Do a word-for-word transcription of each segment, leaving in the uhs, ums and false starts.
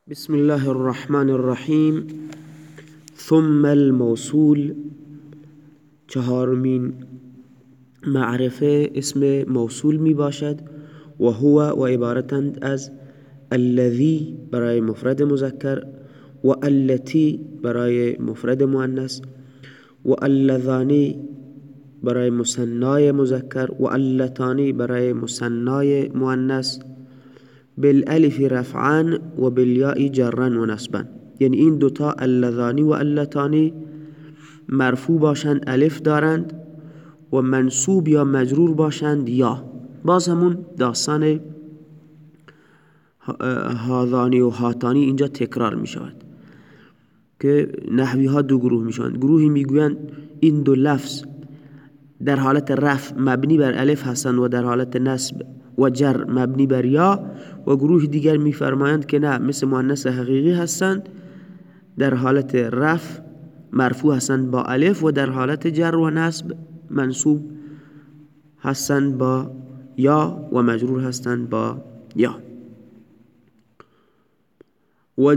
بسم الله الرحمن الرحیم. ثم الموصول، چهارمین معرفه اسم موصول می باشد و هو و عبارتند از الذی برای مفرد مذکر و التی برای مفرد مؤنث و اللذانی برای مثنای مذکر و اللتانی برای مثنای مؤنث، بالالف رفعا و بالیاء جرا و نصبا. یعنی این دوتا اللذانی و اللتانی مرفوع باشند الف دارند و منصوب یا مجرور باشند یا. باز همون داستان هاذانی و هاتانی اینجا تکرار می شود که نحوی ها دو گروه می شوند. گروهی می گویند این دو لفظ در حالت رفع مبنی بر الف هستند و در حالت نصب و جر مبنی بر یا، و گروه دیگر میفرمایند که نه، مثل مؤنث حقیقی هستند، در حالت رفع مرفوع هستند با الف و در حالت جر و نصب منصوب هستند با یا و مجرور هستند با یا. و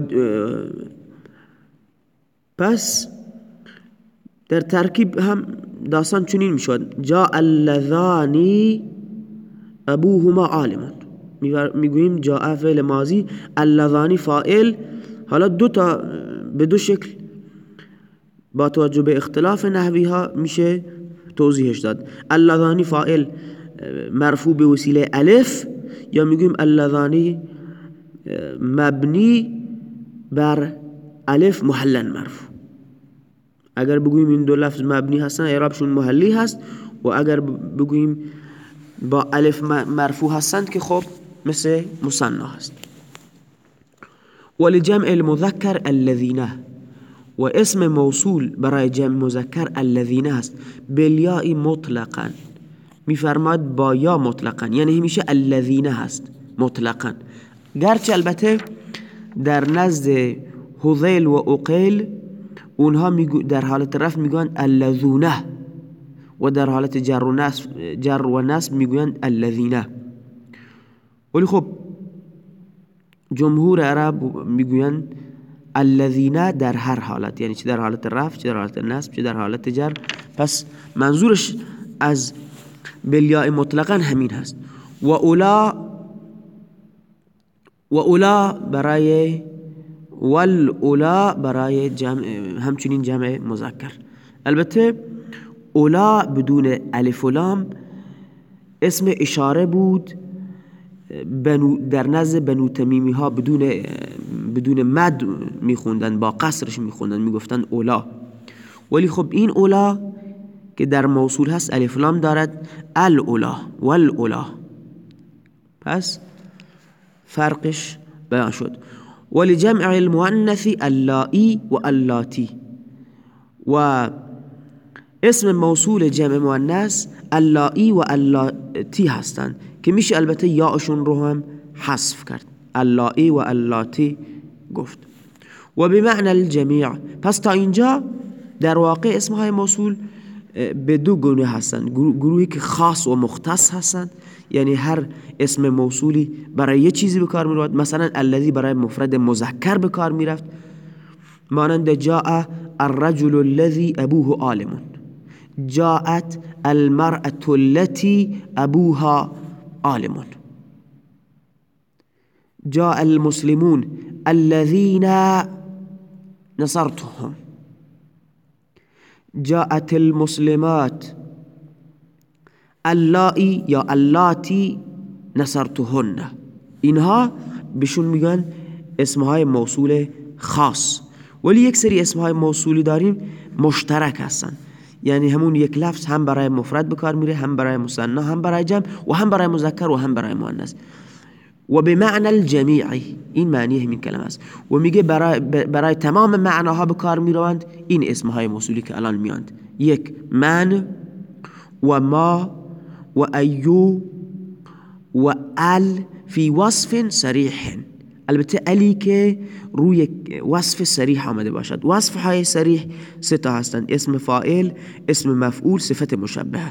پس در ترکیب هم داستان چنین می شود: جاء اللذانی ابوهما عالم. میگوییم جاء فعل ماضی، اللذانی فاعل. حالا دو تا به دو شکل با توجه به اختلاف نحوی ها میشه توضیحش داد. اللذانی فاعل مرفوع به وسیله الف، یا میگوییم اللذانی مبنی بر الف محلا مرفوع. اگر بگوییم این دو لفظ مبنی هستن اعرابشون محلی هست، و اگر بگوییم با الف مرفوع هستند که خب مثل مثنا هست. ولجمع المذکر الذین، و اسم موصول برای جمع مذکر الذین هست بالیاء مطلقا. میفرماد با یا مطلقا، یعنی همیشه الذین هست مطلقا، گرچه البته در نزد هذیل و عقیل اونها در حالت رفع میگویند اللذونه و در حالت جر و نصب جر و نصب میگویند الذین. ولی خب جمهور عرب میگویند الذین در هر حالت، یعنی چه در حالت رفع، چه در حالت نصب، چه در حالت جر. پس منظورش از بالیاء مطلقا همین هست. و اولا و اولا برای والاولا برای جمع، همچنین جمع مذکر. البته اولا بدون الف و لام اسم اشاره بود بنو در نزد بنو تمیمی ها، بدون بدون مد میخوندن، با قصرش میخوندن، میگفتن اولا. ولی خب این اولا که در موصول هست الف لام دارد، الاولا والاولا، پس فرقش بیان شد. ولجمع المؤنث اللائي و اللاتی، و اسم موصول جمع مؤنث اللائي و اللاتی هستند که میشه البته یاشون رو هم حذف کرد، اللائي و اللاتی گفت. و بمعنى الجمیع، پس تا اینجا در واقع اسمهای موصول به دو گونه هستند: گروهی که خاص و مختص هستند، یعنی هر اسم موصولی برای یه چیزی به کار میرود. مثلا الذی برای مفرد مذکر به کار میرفت، مانند جاء الرجل الذی ابوه عالم، جاءت المرأة التي ابوها عالم، جاء المسلمون الذين نصرتهم، جاءت المسلمات اللائي یا اللاتی نصرتهن. اینها بهشون میگن اسمهای موصول خاص. ولی یک سری اسمهای موصولی داریم مشترک هستن، یعنی همون یک لفظ هم برای مفرد به کار میره، هم برای مثنا، هم برای جمع، و هم برای مذکر و هم برای مؤنث. و بمعنى الجمیع، این معنی همین کلمه است. و میگه برای برای تمام معناها به کار میروند این اسمهای موصولی که الان میاند: یک، من و ما و ایو و ال فی وصف صریح. البته الی که روی وصف صریح آمده باشد. وصف های صریح سه تا هستند: اسم فاعل، اسم مفعول، صفت مشبهه.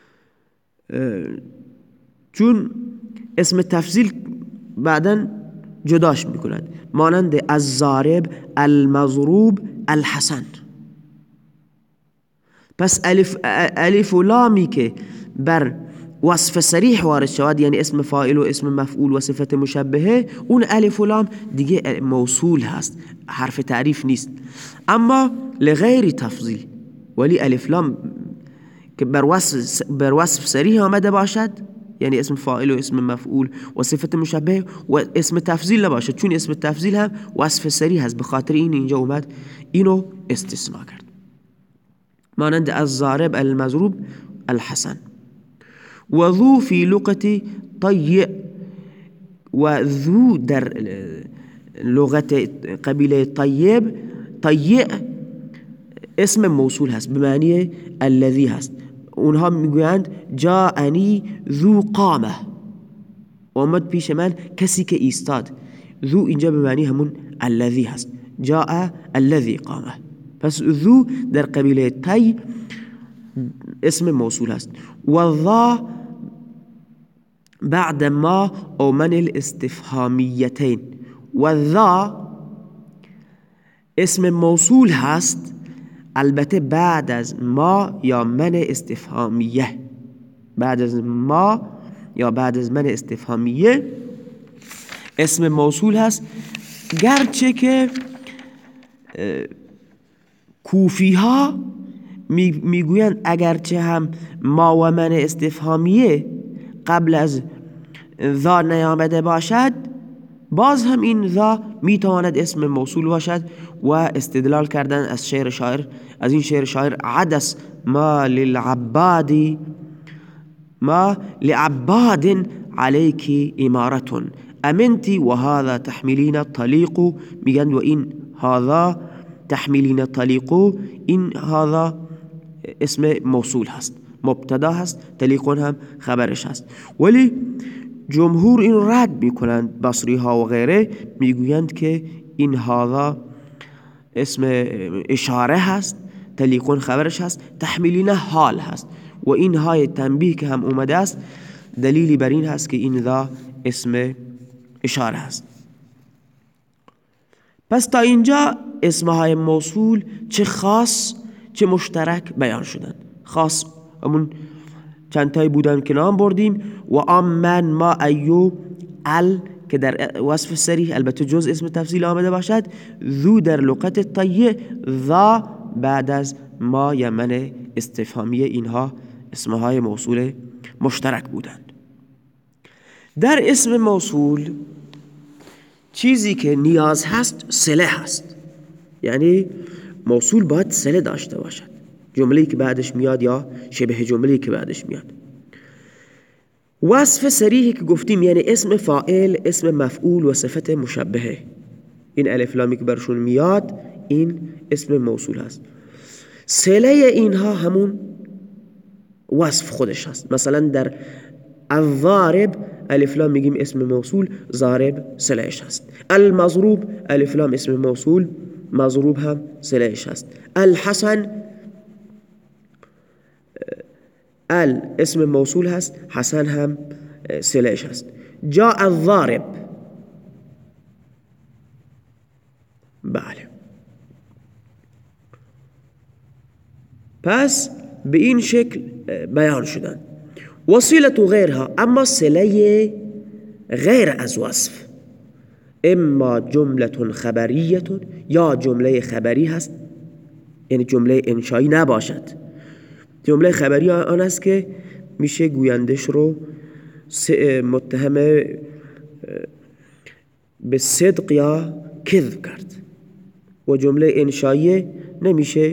چون اسم تفضیل بعداً جداش میکنند، مانند الضارب، المضروب، الحسن. پس الف, الف و لامی که بر وصف صریح وارد شود، یعنی اسم فاعل و اسم مفعول و صفت مشبهه، اون الف و لام دیگه موصول هست، حرف تعریف نیست. اما لغیر تفضیل، ولی الف لام که بر وصف, بر وصف صریح آمده باشد، یعنی اسم فاعل و اسم مفعول و صفت مشبه و اسم تفضیل نباشد، چون اسم تفضیل هم وصف صریح هست، به خاطر این اینجا اومد اینو استثناء کرد. مانند الضارب، المضروب، الحسن. و ذو فی لغت طیع، و ذو در لغت قبیله طیب، طیع اسم موصول هست به معنی الذی هست. اونها میگویند جاءنی ذو قامه، اومد پیش من کسی که ایستاد. ذو اینجا به معنی همون الذی هست، جاء الذی قامه. پس ذو در قبیله طی اسم موصول هست. و ذا بعد ما او من الاستفهامیتین، و ذا اسم موصول هست البته بعد از ما یا من استفهامیه، بعد از ما یا بعد از من استفهامیه اسم موصول هست، گرچه که کوفی ها میگویند اگرچه هم ما و من استفهامیه قبل از ذا نیامده باشد، باز هم این ذا میتواند اسم موصول باشد و استدلال کردن از شعر شاعر، از این شعر شاعر: عدس ما للعبادی ما لعباد علیکی امارتون امنتی و هذا تحمیلین طلیقو. میگن و این هذا تحمیلین طلیقو، این هذا اسم موصول هست، مبتدا هست، طلیقون هم خبرش هست. ولی جمهور این رد میکنند، بصری ها و غیره میگویند که این هذا اسم اشاره هست، طلیقون خبرش هست، تحمیلین حال هست. و این های تنبیه که هم اومده است دلیلی بر این هست که این ذا اسم اشاره هست. پس تا اینجا اسمهای موصول چه خاص چه مشترک بیان شدن. خاص همون چند تایی بودن که نام بردیم، و آمن، ما، ایو، ال که در وصف صریح البته جز اسم تفضیل آمده باشد، ذو در لغت طیع، ذا بعد از ما یا من استفهامیه، اینها اسمهای موصول مشترک بودند. در اسم موصول چیزی که نیاز هست صله هست، یعنی موصول باید صله داشته باشد، جمله‌ای که بعدش میاد یا شبه جمله‌ای که بعدش میاد. وصف صریحی که گفتیم یعنی اسم فاعل، اسم مفعول و صفت مشبهه، این الف لامی که برشون میاد این اسم موصول هست. صله اینها همون وصف خودش هست. مثلا در الضارب الف لام میگیم اسم موصول، ضارب صلهش هست. المضروب الف لام اسم موصول، مضروب هم صلهش هست. الحسن ال اسم موصول هست، حسن هم صلهش هست. جاء الضارب، بله. پس به این شکل بیان شدن. وصیلة غیرها، اما صله غیر از وصف، اما جمله خبریه، یا جمله خبری هست، یعنی جمله انشایی نباشد. جمله خبری آن است که میشه گویندش رو متهم به صدق یا کذب کرد، و جمله انشایی نمیشه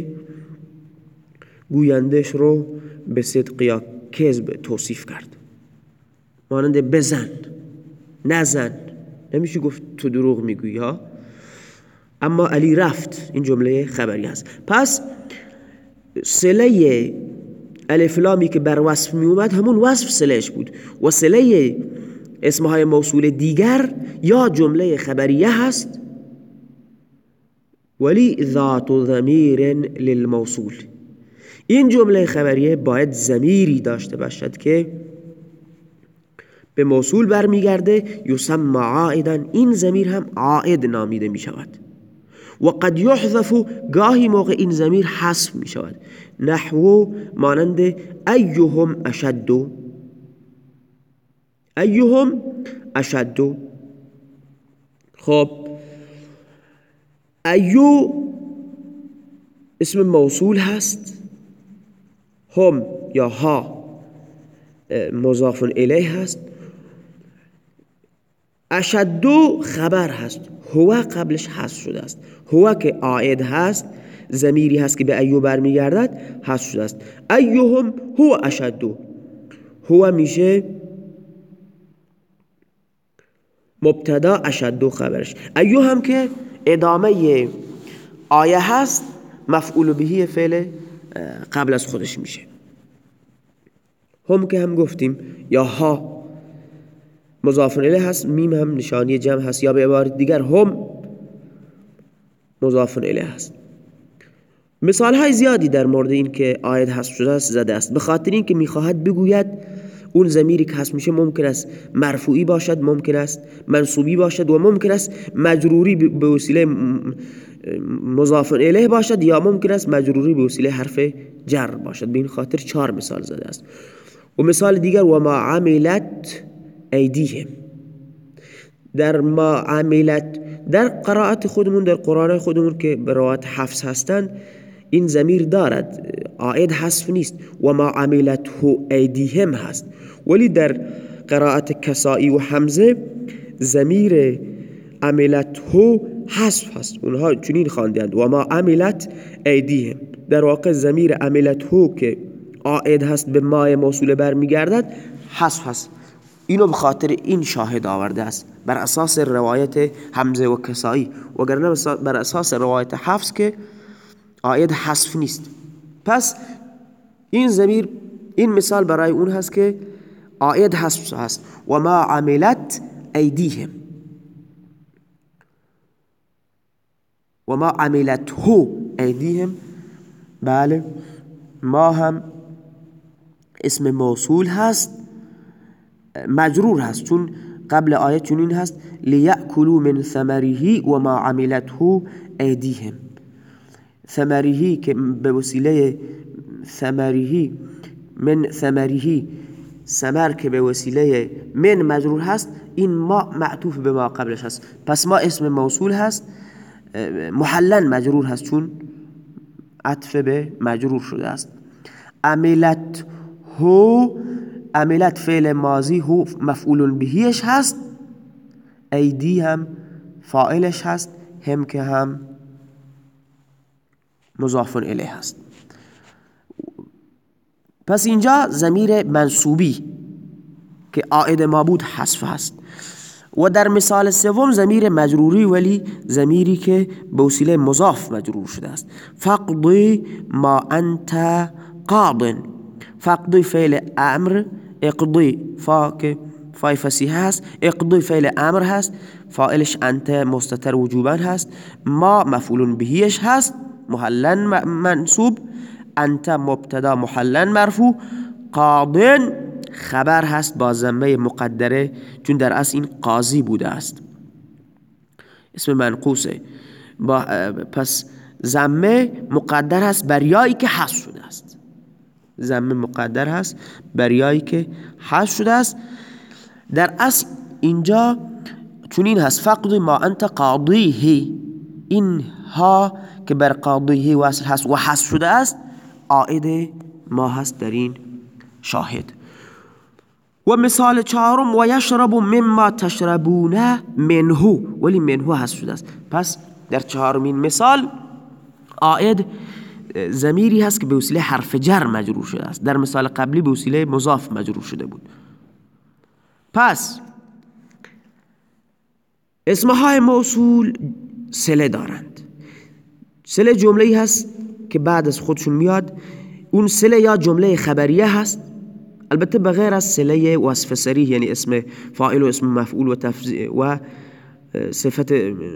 گویندش رو به صدق یا کذب توصیف کرد. مانند بزن، نزن، نمیشه گفت تو دروغ میگویی ها. اما علی رفت، این جمله خبری هست. پس صله الف لامی که بر وصف می اومد همون وصف صلهش بود، و صله اسمهای موصول دیگر یا جمله خبریه هست ولی ذات ضمیر للموصول. این جمله خبریه باید ضمیری داشته باشد که به موصول برمیگرده یسمى عائدا، این ضمیر هم عائد نامیده می شود. و قد یحذف، گاهی موقع این ضمیر حذف می شود. نحو مانند ایهم اشد، ایهم اشد. خب ایو اسم موصول هست، هم یا ها مضاف الیه هست، اشدو خبر هست، هو قبلش حذف شده است. هو که عائد هست، ضمیری هست که به ایو برمیگردد، حذف شده است. ایهم هو اشدو، هو میشه مبتدا، اشدو خبرش. ایو هم که ادامه آیه هست، مفعول بهی فعل قبل از خودش میشه. هم که هم گفتیم یا ها مضاف الیه هست، میم هم نشانی جمع هست، یا به عبارت دیگر هم مضاف الیه هست. مثال های زیادی در مورد این که آیت حذف شده است زده است، به خاطر این که میخواهد بگوید اون ضمیری که حذف میشه ممکن است مرفوعی باشد، ممکن است منصوبی باشد و ممکن است مجروری به وسیله مضاف الیه باشد، یا ممکن است مجروری به وسیله حرف جر باشد. به این خاطر چهار مثال زده است. و مثال دیگر و ما عملت ایدیهم، در ما عملت در قرائت خودمون، در قرآن خودمون که به روایت حفظ هستند، این ضمیر دارد، عائد حذف نیست، و ما عملت هو ایدیهم هست. ولی در قرائت کسائی و حمزه ضمیر عملت هو حذف هست، اونها چنین خواندند و ما عملت ایدیهم. در واقع ضمیر عملت هو که عائد هست به ما موصول برمیگردد حذف هست. اینو به خاطر این شاهد آورده است بر اساس روایت حمزه و کسائی، وگرنه بر اساس روایت حفظ که عائد حذف نیست. پس این ضمیر، این مثال برای اون هست که عائد حذف هست. و ما عملت ایدیهم، و ما عملت هو ایدیهم. بله، ما هم اسم موصول هست، مجرور هست، چون قبل آیه چنین هست لیأکلوا من ثمره و ما عملته ایدیهم. ثمره که به وسیله ثمره، من ثمره، ثمر که به وسیله من مجرور هست، این ما معطوف به ما قبلش هست. پس ما اسم موصول هست، محلن مجرور هست چون عطف به مجرور شده است. عملت هو، عملت فعل ماضی، هو مفعول بهیش هست، ایدی هم فاعلش هست، هم که هم مضاف الیه هست. پس اینجا ضمیر منصوبی که عائد ما بود حذف هست. و در مثال سوم ضمیر مجروری، ولی ضمیری که به وسیله مضاف مجرور شده است. فقضی ما انت قاض، فقضی فعل امر، اقضی فا که فای فصیحه هست، اقضی فعل امر هست، فاعلش انت مستتر وجوبا هست، ما مفعول بهیش هست محلن منصوب، انت مبتدا محلن مرفوع، قاضن خبر هست با ضمه مقدره چون در اصل این قاضی بوده است، اسم منقوصه. با پس ضمه مقدر هست بر یایی که حذف شده است، ضمه مقدر هست بر یایی که حذف شده است. در اصل اینجا چون این هست فقط ما انت قاضیه، این ها که بر قاضیه وصل هست و حذف شده است عائد ما هست در این شاهد. و مثال چهارم و یشرب مما تشربون منه، ولی منه حذف شده است. پس در چهارمین مثال عائد ضمیری هست که به وسیله حرف جر مجرور شده است، در مثال قبلی به وسیله مضاف مجرور شده بود. پس اسمهای موصول صله دارند. صله جمله‌ای هست که بعد از خودشون میاد، اون صله یا جمله خبریه هست، البته بغیر از صله وصف صریح، یعنی اسم فاعل و اسم مفعول و تفضیل و صفت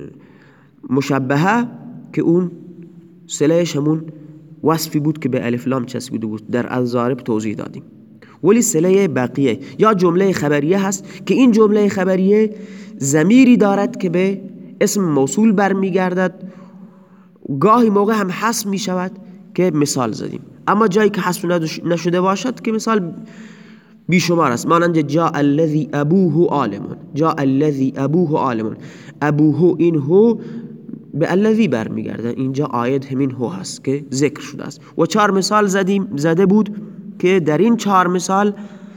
مشبهه که اون صلهش همون وصفی بود که به الف لام چسبیده بود، در الضارب توضیح دادیم. ولی صله بقیه یا جمله خبریه هست که این جمله خبریه ضمیری دارد که به اسم موصول برمیگردد، گاهی موقع هم حذف می شود که مثال زدیم. اما جایی که حذف نشده باشد که مثال بیشمار است، مانند جاء الذی ابوه عالم، جاء الذی ابوه عالم. ابوه، این هو به الذی برمیگرده، اینجا آید همین هو هست که ذکر شده است. و چهار مثال زدیم زده بود که در این چهار مثال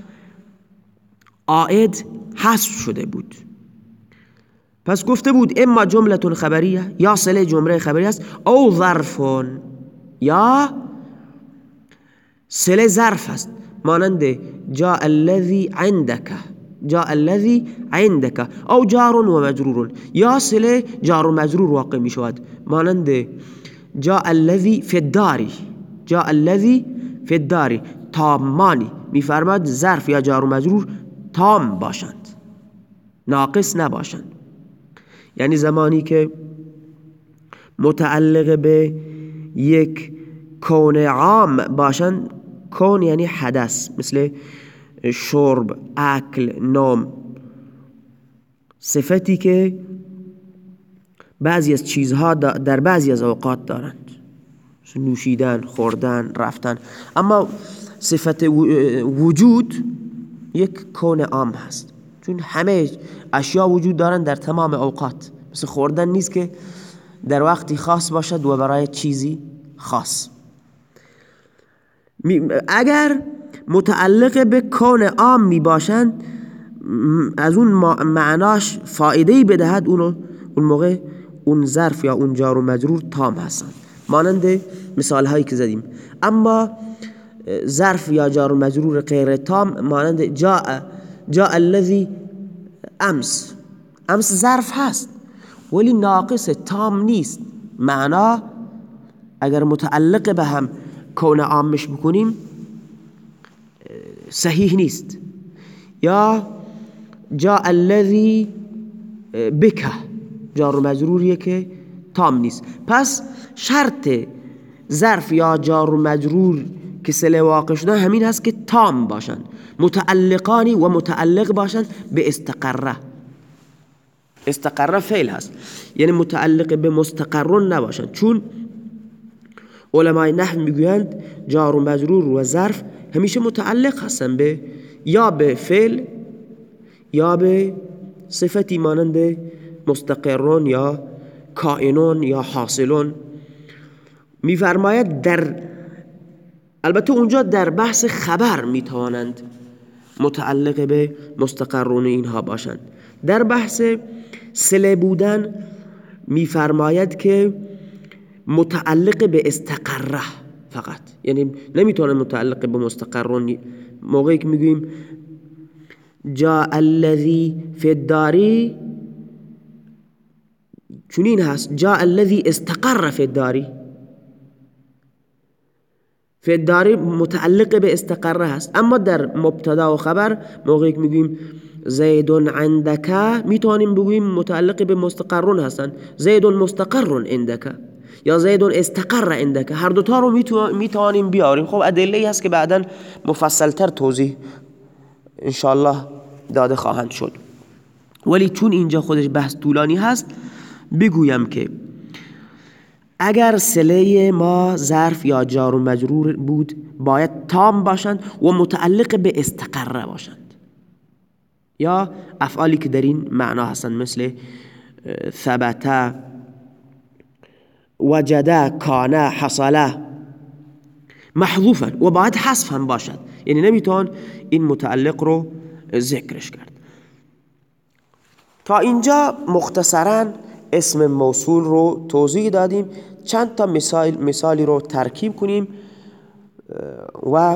آید حذف شده بود. پس گفته بود اما جمله خبریه، یا صله جمله خبریه است، او ظرفون، یا صله ظرف است، مانند جاء الذی عندک، جاء الذی عندک، او جار و مجرور، یا صله جار و مجرور واقع می شود، مانند جاء الذی فی الدار، جاء الذی فی الدار. تامانی میفرماد ظرف یا جار و مجرور تام باشند، ناقص نباشند. یعنی زمانی که متعلق به یک کون عام باشند، کون یعنی حدث، مثل شرب، اکل، نوم، صفتی که بعضی از چیزها در بعضی از اوقات دارند، نوشیدن، خوردن، رفتن. اما صفت وجود یک کون عام هست، چون همه اشیا وجود دارند در تمام اوقات. مثل خوردن نیست که در وقتی خاص باشد و برای چیزی خاص. اگر متعلق به کون عام می باشند، از اون معناش فایده‌ای بدهد، اونو اون موقع اون ظرف یا اون جار و مجرور تام هستند، مانند مثال هایی که زدیم. اما ظرف یا جار و مجرور غیر تام، مانند جاء جاء الذی امس، امس ظرف هست ولی ناقص، تام نیست. معنا اگر متعلق به هم کون عامش بکنیم صحیح نیست. یا جاء الذی بک، جار و مجروریه که تام نیست. پس شرط ظرف یا جار و مجرور که صله واقع شدن همین هست که تام باشند، متعلقانی و متعلق باشند به استقره. استقره فعل هست، یعنی متعلق به مستقرون نباشند، چون علمای نحو میگویند جار و مجرور و ظرف همیشه متعلق هستند به یا به فعل یا به صفتی مانند مستقرون یا کائنون یا حاصلون. میفرماید در البته اونجا در بحث خبر میتوانند متعلق به مستقرون اینها باشند. در بحث صله بودن میفرماید که متعلق به استقره فقط، یعنی نمیتونه متعلق به مستقرون. موقعی که میگوییم جاء الذی فی الدار، چنین هست جاء الذی استقر فی الدار، فی الدار متعلق به استقره هست. اما در مبتدا و خبر موقعی که میگوییم زید عندک، میتونیم بگوییم متعلق به مستقرون هستند، زید مستقر عندک یا زید استقر عندک. هر دوتا رو میتوانیم بیاریم. خب ادله هست که بعدا مفصلتر توضیح انشاءالله داده خواهند شد، ولی چون اینجا خودش بحث طولانی هست بگویم که اگر صله ما ظرف یا جار و مجرور بود باید تام باشند و متعلق به استقره باشند، یا افعالی که در این معنا هستند مثل ثبت، وجد، کان، حصل، محذوفا و باید حذف هم باشد، یعنی نمیتون این متعلق رو ذکرش کرد. تا اینجا مختصرا اسم موصول رو توضیح دادیم. چند تا مثال مثالی رو ترکیب کنیم و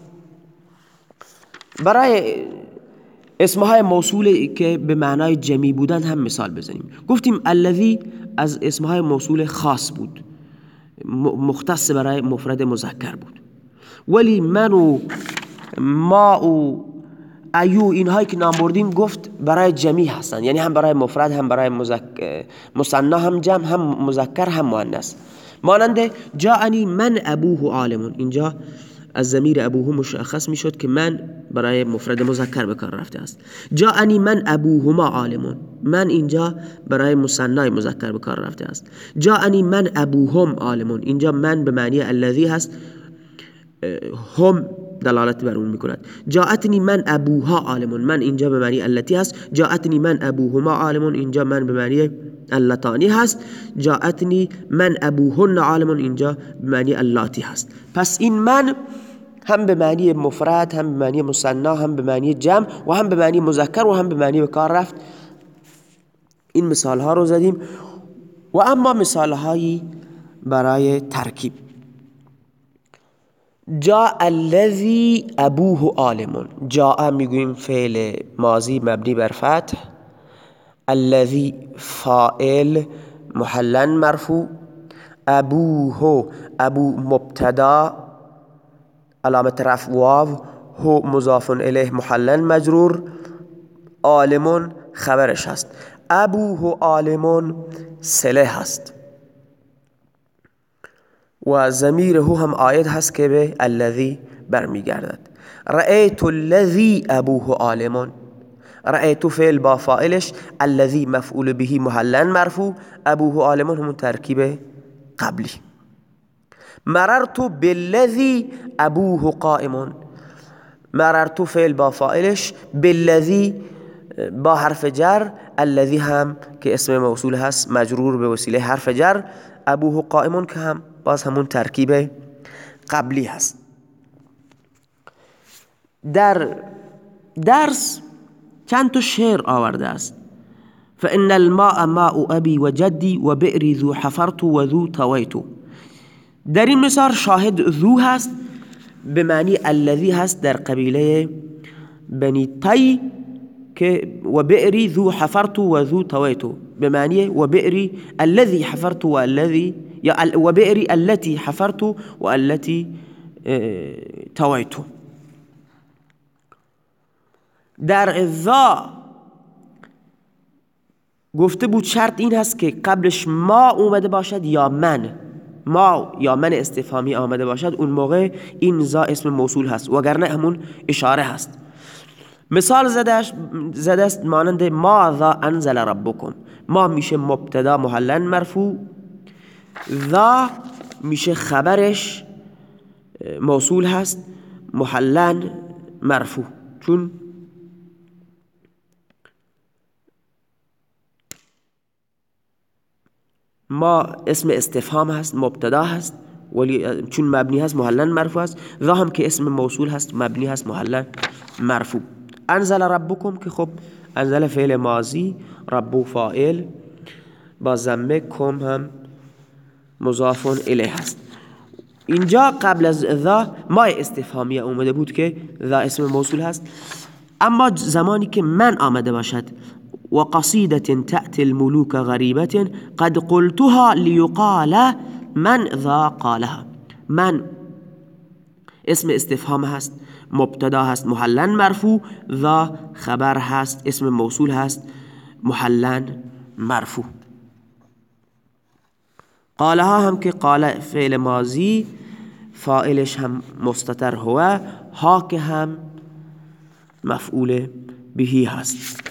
برای اسمهای موصولی که به معنای جمعی بودن هم مثال بزنیم. گفتیم الذی از اسمهای موصول خاص بود، مختص برای مفرد مذکر بود، ولی من و ما و ایو اینهایی که نام بردیم گفت برای جمعی هستن، یعنی هم برای مفرد هم برای مثنا، هم جمع هم مذکر هم مؤنث. مانند جاءنی من ابوه عالم، اینجا از ضمیر ابوه مشخص میشد که من برای مفرد مذکر به کار رفته است. جاءنی من ابوهما عالمون، من اینجا برای مثنای مذکر به کار رفته است. جاءنی من ابوهم عالمون، اینجا من به معنی الذی هست، هم دلالت بر اون میکند. جاءتنی من ابوها عالمون، من اینجا به معنی التی هست. جاءتنی من ابوهما عالمون، اینجا من به معنی اللتانی هست. جاءتنی من ابوهن عالمون، اینجا به معنی اللاتی هست. پس این من هم به معنی مفرد، هم به معنی مثنا، هم به معنی جمع و هم به معنی مذکر و هم به معنی به کار رفت. این مثال ها رو زدیم. و اما مثال هایی برای ترکیب. جاء الذی ابوه عالمون، جاء میگوییم فعل ماضی مبنی بر فتح، الذی فاعل محلا مرفوع، ابوه ابو مبتدا علامت رفع واو، هو مضاف الیه محلا مجرور، عالمون خبرش هست. ابوه عالمون صله هست و ضمیر هو هم عاید هست که به الذی برمیگردد. رأیت الذی ابوه عالمون، رأیت فعل با فاعلش، الذی مفعول به محلا مرفوع، ابوه عالمون همون ترکیب قبلی. مررت بالذی ابوه قائمون، مررت فعل با فاعلش، بالذی با حرف جر، الذی هم که اسم موصول هست مجرور به وسیله حرف جر، ابوه قائمون که هم باز همون ترکیب قبلی هست. در درس چند تا شعر آورده است. فإن الماء ماء أبي وجدي وبئري ذو حفرت وذو طويت. در این مثال شاهد ذو هست به معنی الذی هست در قبیله بنی طی، که و بئری ذو حفرت و ذو طویت به معنی و بئری الذی حفرت و الذی، یا و بئری التي حفرت و التي طویت. در ذا گفته بود شرط این هست که قبلش ما اومده باشد یا من، ما یا من استفهامی آمده باشد، اون موقع این ذا اسم موصول هست، وگرنه همون اشاره هست. مثال زده است مانند ماذا انزل ربکم، ما میشه مبتدا محلا مرفوع، ذا میشه خبرش موصول هست محلا مرفوع، چون ما اسم استفهام هست مبتدا هست، ولی چون مبنی هست محلا مرفوع هست. ذا هم که اسم موصول هست مبنی هست محلا مرفوع. انزل ربکم که خب انزل فعل ماضی، رب فاعل با ضمه، کم هم مضاف الیه هست. اینجا قبل از ذا ما استفهامیه اومده بود که ذا اسم موصول هست. اما زمانی که من آمده باشد و قصیدة تأتی الملوک غریبة قد قلتها لیقال من ذا قالها، من اسم استفهام هست مبتدا هست محلا مرفوع، ذا خبر هست اسم موصول هست محلا مرفوع. قالها هم که قال فعل ماضی فاعلش هم مستتر هو، ها که هم مفعول بهی هست.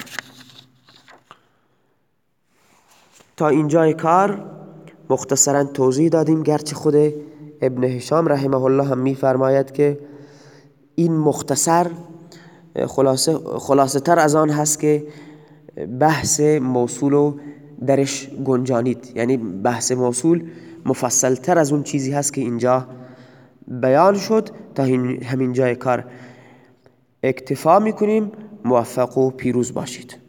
تا اینجای کار مختصرا توضیح دادیم، گرچه خود ابن هشام رحمه الله هم میفرماید که این مختصر خلاصه, خلاصه تر از آن هست که بحث موصول رو درش گنجانید، یعنی بحث موصول مفصل تر از اون چیزی هست که اینجا بیان شد. تا همین جای کار اکتفا میکنیم. موفق و پیروز باشید.